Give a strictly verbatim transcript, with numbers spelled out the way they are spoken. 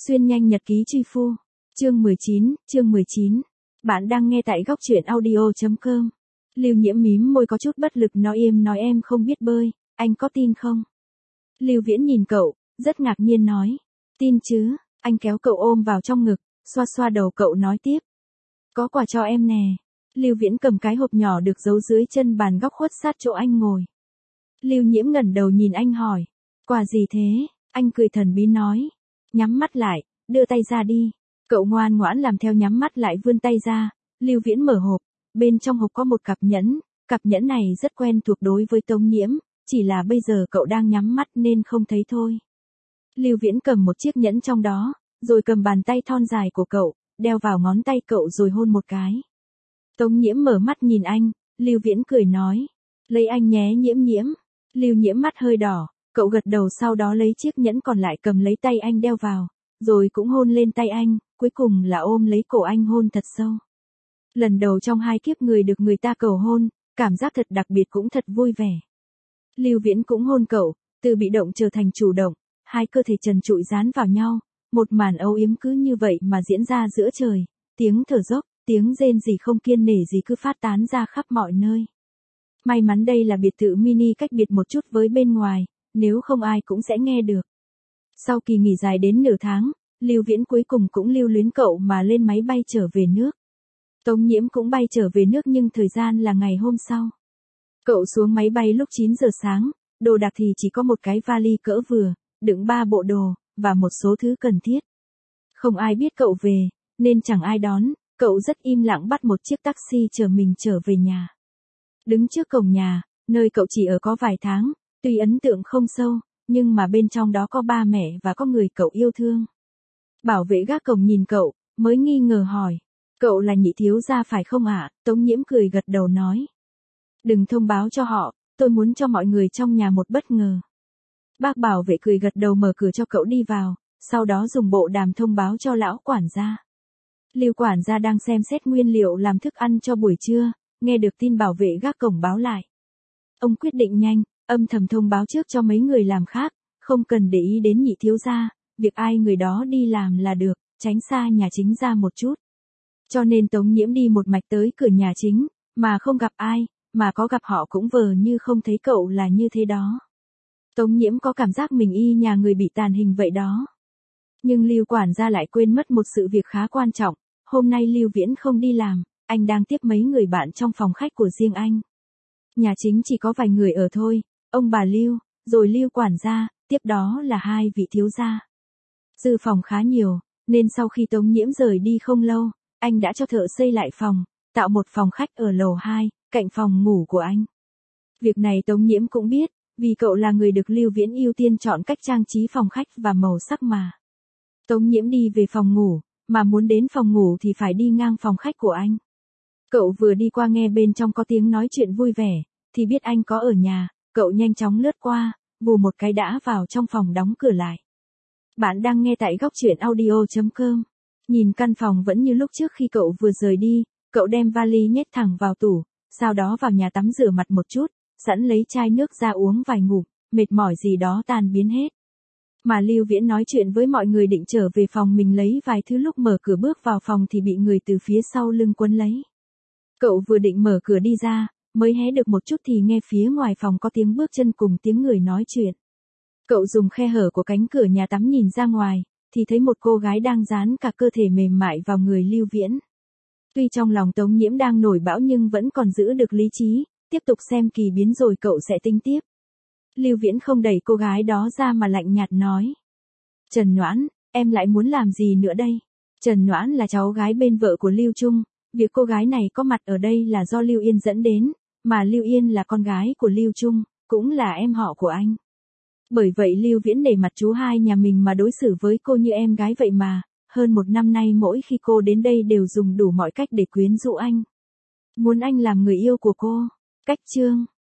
Xuyên nhanh nhật ký truy phu. Chương mười chín, chương mười chín. Bạn đang nghe tại góc truyện audio chấm com. Lưu Nhiễm mím môi có chút bất lực nói im nói em không biết bơi, anh có tin không? Lưu Viễn nhìn cậu, rất ngạc nhiên nói. Tin chứ, anh kéo cậu ôm vào trong ngực, xoa xoa đầu cậu nói tiếp. Có quà cho em nè. Lưu Viễn cầm cái hộp nhỏ được giấu dưới chân bàn góc khuất sát chỗ anh ngồi. Lưu Nhiễm ngẩng đầu nhìn anh hỏi. Quà gì thế? Anh cười thần bí nói. Nhắm mắt lại, đưa tay ra đi. Cậu ngoan ngoãn làm theo nhắm mắt lại vươn tay ra. Lưu Viễn mở hộp. Bên trong hộp có một cặp nhẫn. Cặp nhẫn này rất quen thuộc đối với Tống Nhiễm. Chỉ là bây giờ cậu đang nhắm mắt nên không thấy thôi. Lưu Viễn cầm một chiếc nhẫn trong đó. Rồi cầm bàn tay thon dài của cậu. Đeo vào ngón tay cậu rồi hôn một cái. Tống Nhiễm mở mắt nhìn anh. Lưu Viễn cười nói. Lấy anh nhé Nhiễm Nhiễm. Lưu Nhiễm mắt hơi đỏ. Cậu gật đầu sau đó lấy chiếc nhẫn còn lại cầm lấy tay anh đeo vào. Rồi cũng hôn lên tay anh. Cuối cùng là ôm lấy cổ anh hôn thật sâu. Lần đầu trong hai kiếp người được người ta cầu hôn. Cảm giác thật đặc biệt cũng thật vui vẻ. Lưu Viễn cũng hôn cậu. Từ bị động trở thành chủ động. Hai cơ thể trần trụi dán vào nhau. Một màn âu yếm cứ như vậy mà diễn ra giữa trời. Tiếng thở dốc, tiếng rên rỉ không kiêng nể gì cứ phát tán ra khắp mọi nơi. May mắn đây là biệt thự mini cách biệt một chút với bên ngoài. Nếu không ai cũng sẽ nghe được. Sau kỳ nghỉ dài đến nửa tháng, Lưu Viễn cuối cùng cũng lưu luyến cậu mà lên máy bay trở về nước. Tống Nhiễm cũng bay trở về nước nhưng thời gian là ngày hôm sau. Cậu xuống máy bay lúc chín giờ sáng, đồ đạc thì chỉ có một cái vali cỡ vừa, đựng ba bộ đồ, và một số thứ cần thiết. Không ai biết cậu về, nên chẳng ai đón, cậu rất im lặng bắt một chiếc taxi chở mình trở về nhà. Đứng trước cổng nhà, nơi cậu chỉ ở có vài tháng, tuy ấn tượng không sâu, nhưng mà bên trong đó có ba mẹ và có người cậu yêu thương. Bảo vệ gác cổng nhìn cậu, mới nghi ngờ hỏi. Cậu là Nhị thiếu gia phải không ạ? Tống Nhiễm cười gật đầu nói. Đừng thông báo cho họ, tôi muốn cho mọi người trong nhà một bất ngờ. Bác bảo vệ cười gật đầu mở cửa cho cậu đi vào, sau đó dùng bộ đàm thông báo cho lão quản gia. Lưu quản gia đang xem xét nguyên liệu làm thức ăn cho buổi trưa, nghe được tin bảo vệ gác cổng báo lại. Ông quyết định nhanh, âm thầm thông báo trước cho mấy người làm khác, không cần để ý đến Nhị thiếu gia, việc ai người đó đi làm là được, tránh xa nhà chính ra một chút. Cho nên Tống Nhiễm đi một mạch tới cửa nhà chính, mà không gặp ai, mà có gặp họ cũng vờ như không thấy cậu là như thế đó. Tống Nhiễm có cảm giác mình y nhà người bị tàn hình vậy đó. Nhưng Lưu quản gia lại quên mất một sự việc khá quan trọng, hôm nay Lưu Viễn không đi làm, anh đang tiếp mấy người bạn trong phòng khách của riêng anh. Nhà chính chỉ có vài người ở thôi, ông bà Lưu, rồi Lưu quản gia, tiếp đó là hai vị thiếu gia. Dư phòng khá nhiều, nên sau khi Tống Nhiễm rời đi không lâu, anh đã cho thợ xây lại phòng, tạo một phòng khách ở lầu hai, cạnh phòng ngủ của anh. Việc này Tống Nhiễm cũng biết, vì cậu là người được Lưu Viễn ưu tiên chọn cách trang trí phòng khách và màu sắc mà. Tống Nhiễm đi về phòng ngủ, mà muốn đến phòng ngủ thì phải đi ngang phòng khách của anh. Cậu vừa đi qua nghe bên trong có tiếng nói chuyện vui vẻ, thì biết anh có ở nhà, cậu nhanh chóng lướt qua, vù một cái đã vào trong phòng đóng cửa lại. Bạn đang nghe tại góc truyện audio chấm com. Nhìn căn phòng vẫn như lúc trước khi cậu vừa rời đi, cậu đem vali nhét thẳng vào tủ, sau đó vào nhà tắm rửa mặt một chút, sẵn lấy chai nước ra uống vài ngụm, mệt mỏi gì đó tan biến hết. Mà Lưu Viễn nói chuyện với mọi người định trở về phòng mình lấy vài thứ lúc mở cửa bước vào phòng thì bị người từ phía sau lưng quấn lấy. Cậu vừa định mở cửa đi ra, mới hé được một chút thì nghe phía ngoài phòng có tiếng bước chân cùng tiếng người nói chuyện. Cậu dùng khe hở của cánh cửa nhà tắm nhìn ra ngoài, thì thấy một cô gái đang dán cả cơ thể mềm mại vào người Lưu Viễn. Tuy trong lòng Tống Nhiễm đang nổi bão nhưng vẫn còn giữ được lý trí, tiếp tục xem kỳ biến rồi cậu sẽ tính tiếp. Lưu Viễn không đẩy cô gái đó ra mà lạnh nhạt nói. Trần Noãn, em lại muốn làm gì nữa đây? Trần Noãn là cháu gái bên vợ của Lưu Trung, việc cô gái này có mặt ở đây là do Lưu Yên dẫn đến, mà Lưu Yên là con gái của Lưu Trung, cũng là em họ của anh. Bởi vậy Lưu Viễn để mặt chú hai nhà mình mà đối xử với cô như em gái vậy mà, hơn một năm nay mỗi khi cô đến đây đều dùng đủ mọi cách để quyến rũ anh. Muốn anh làm người yêu của cô. Cách chương